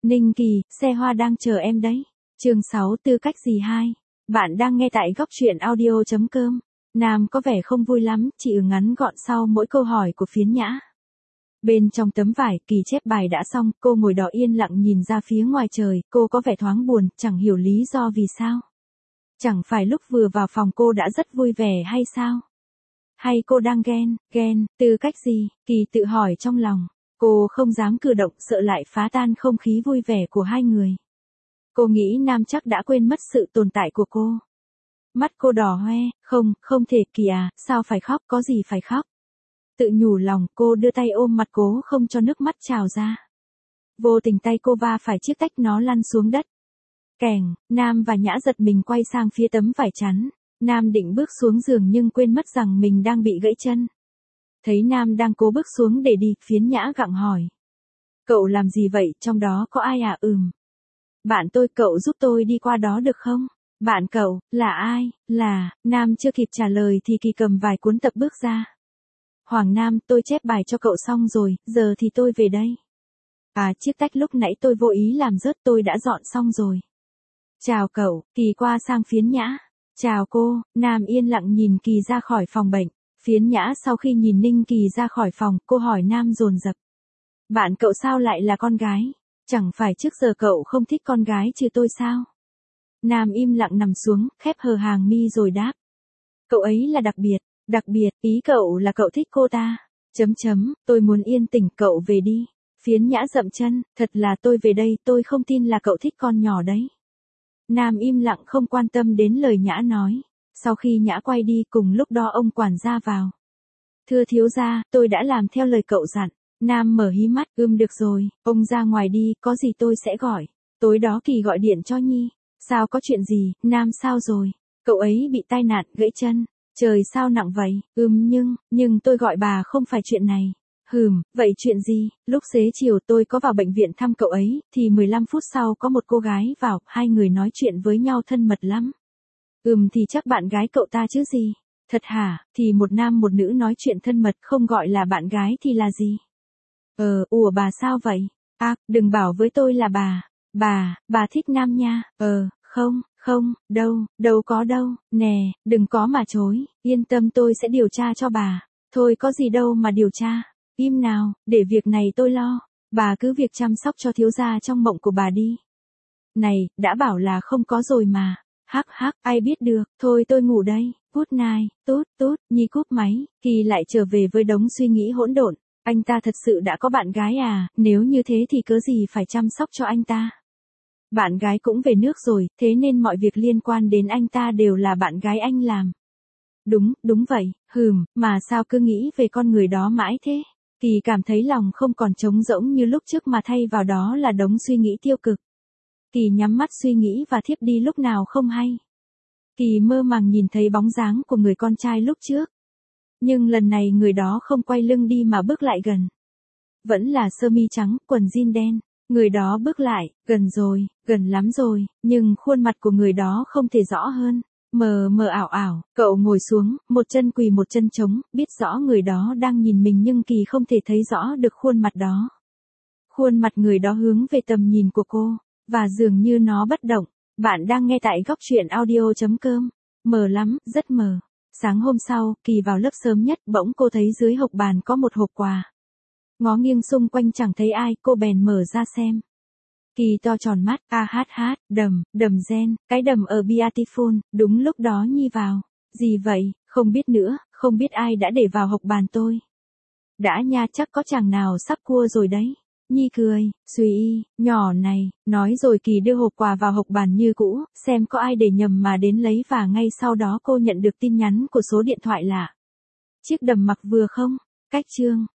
Ninh Kỳ, xe hoa đang chờ em đấy. Chương 6 tư cách gì 2. Bạn đang nghe tại góc truyện audio.com. Nam có vẻ không vui lắm, chỉ ngắn gọn sau mỗi câu hỏi của Phiến Nhã. Bên trong tấm vải, Kỳ chép bài đã xong, cô ngồi đó yên lặng nhìn ra phía ngoài trời, cô có vẻ thoáng buồn, chẳng hiểu lý do vì sao. Chẳng phải lúc vừa vào phòng cô đã rất vui vẻ hay sao? Hay cô đang ghen, tư cách gì? Kỳ tự hỏi trong lòng. Cô không dám cử động, sợ lại phá tan không khí vui vẻ của hai người. Cô nghĩ Nam chắc đã quên mất sự tồn tại của cô. Mắt cô đỏ hoe, không thể Kỳ à, sao phải khóc, có gì phải khóc. Tự nhủ lòng, cô đưa tay ôm mặt cố không cho nước mắt trào ra. Vô tình tay cô va phải chiếc tách, nó lăn xuống đất. Kèng, Nam và Nhã giật mình quay sang phía tấm vải chắn. Nam định bước xuống giường nhưng quên mất rằng mình đang bị gãy chân. Thấy Nam đang cố bước xuống để đi, Phiến Nhã gặng hỏi. Cậu làm gì vậy, trong đó có ai à? Bạn tôi, cậu giúp tôi đi qua đó được không? Bạn cậu, là ai? Nam chưa kịp trả lời thì Kỳ cầm vài cuốn tập bước ra. Hoàng Nam, tôi chép bài cho cậu xong rồi, giờ thì tôi về đây. Chiếc tách lúc nãy tôi vô ý làm rớt, tôi đã dọn xong rồi. Chào cậu, Kỳ qua sang Phiến Nhã. Chào cô. Nam yên lặng nhìn Kỳ ra khỏi phòng bệnh. Phiến Nhã sau khi nhìn Ninh Kỳ ra khỏi phòng, cô hỏi Nam dồn dập. Bạn cậu sao lại là con gái? Chẳng phải trước giờ cậu không thích con gái chứ tôi sao? Nam im lặng nằm xuống, khép hờ hàng mi rồi đáp. Cậu ấy là đặc biệt, ý cậu là cậu thích cô ta. Tôi muốn yên tĩnh, cậu về đi. Phiến Nhã dậm chân, thật là tôi về đây, tôi không tin là cậu thích con nhỏ đấy. Nam im lặng không quan tâm đến lời Nhã nói. Sau khi Nhã quay đi, cùng lúc đó ông quản gia vào. Thưa thiếu gia, tôi đã làm theo lời cậu dặn. Nam mở hí mắt, được rồi, ông ra ngoài đi, có gì tôi sẽ gọi. Tối đó Kỳ gọi điện cho Nhi. Sao, có chuyện gì? Nam sao rồi? Cậu ấy bị tai nạn, gãy chân. Trời, sao nặng vậy? Nhưng tôi gọi bà không phải chuyện này. Vậy chuyện gì? Lúc xế chiều tôi có vào bệnh viện thăm cậu ấy, thì 15 phút sau có một cô gái vào, hai người nói chuyện với nhau thân mật lắm. Thì chắc bạn gái cậu ta chứ gì? Thật hả? Thì một nam một nữ nói chuyện thân mật, không gọi là bạn gái thì là gì? Bà sao vậy? Đừng bảo với tôi là bà thích Nam nha. Không, đâu có đâu, nè, đừng có mà chối, yên tâm tôi sẽ điều tra cho bà. Thôi có gì đâu mà điều tra, im nào, để việc này tôi lo, bà cứ việc chăm sóc cho thiếu gia trong mộng của bà đi. Này, đã bảo là không có rồi mà, ai biết được, thôi tôi ngủ đây, good night, tút, Nhi cúp máy, Kỳ lại trở về với đống suy nghĩ hỗn độn. Anh ta thật sự đã có bạn gái à, nếu như thế thì cớ gì phải chăm sóc cho anh ta. Bạn gái cũng về nước rồi, thế nên mọi việc liên quan đến anh ta đều là bạn gái anh làm. Đúng vậy, mà sao cứ nghĩ về con người đó mãi thế? Kỳ cảm thấy lòng không còn trống rỗng như lúc trước mà thay vào đó là đống suy nghĩ tiêu cực. Kỳ nhắm mắt suy nghĩ và thiếp đi lúc nào không hay. Kỳ mơ màng nhìn thấy bóng dáng của người con trai lúc trước. Nhưng lần này người đó không quay lưng đi mà bước lại gần. Vẫn là sơ mi trắng, quần jean đen. Người đó bước lại, gần lắm rồi, nhưng khuôn mặt của người đó không thể rõ hơn. Mờ ảo, cậu ngồi xuống, một chân quỳ một chân trống, biết rõ người đó đang nhìn mình nhưng Kỳ không thể thấy rõ được khuôn mặt đó. Khuôn mặt người đó hướng về tầm nhìn của cô, và dường như nó bất động. Bạn đang nghe tại góc truyện audio.com. Mờ lắm, rất mờ. Sáng hôm sau, Kỳ vào lớp sớm nhất, bỗng cô thấy dưới hộc bàn có một hộp quà. Ngó nghiêng xung quanh chẳng thấy ai, cô bèn mở ra xem. Kỳ to tròn mắt, đầm gen, cái đầm ở Beautiful, đúng lúc đó Nhi vào. Gì vậy, không biết nữa, không biết ai đã để vào hộc bàn tôi. Đã nha, chắc có chàng nào sắp cua rồi đấy. Nhi cười, suy, nhỏ này, nói rồi Kỳ đưa hộp quà vào hộc bàn như cũ, xem có ai để nhầm mà đến lấy và ngay sau đó cô nhận được tin nhắn của số điện thoại lạ. Chiếc đầm mặc vừa không? Cách chương.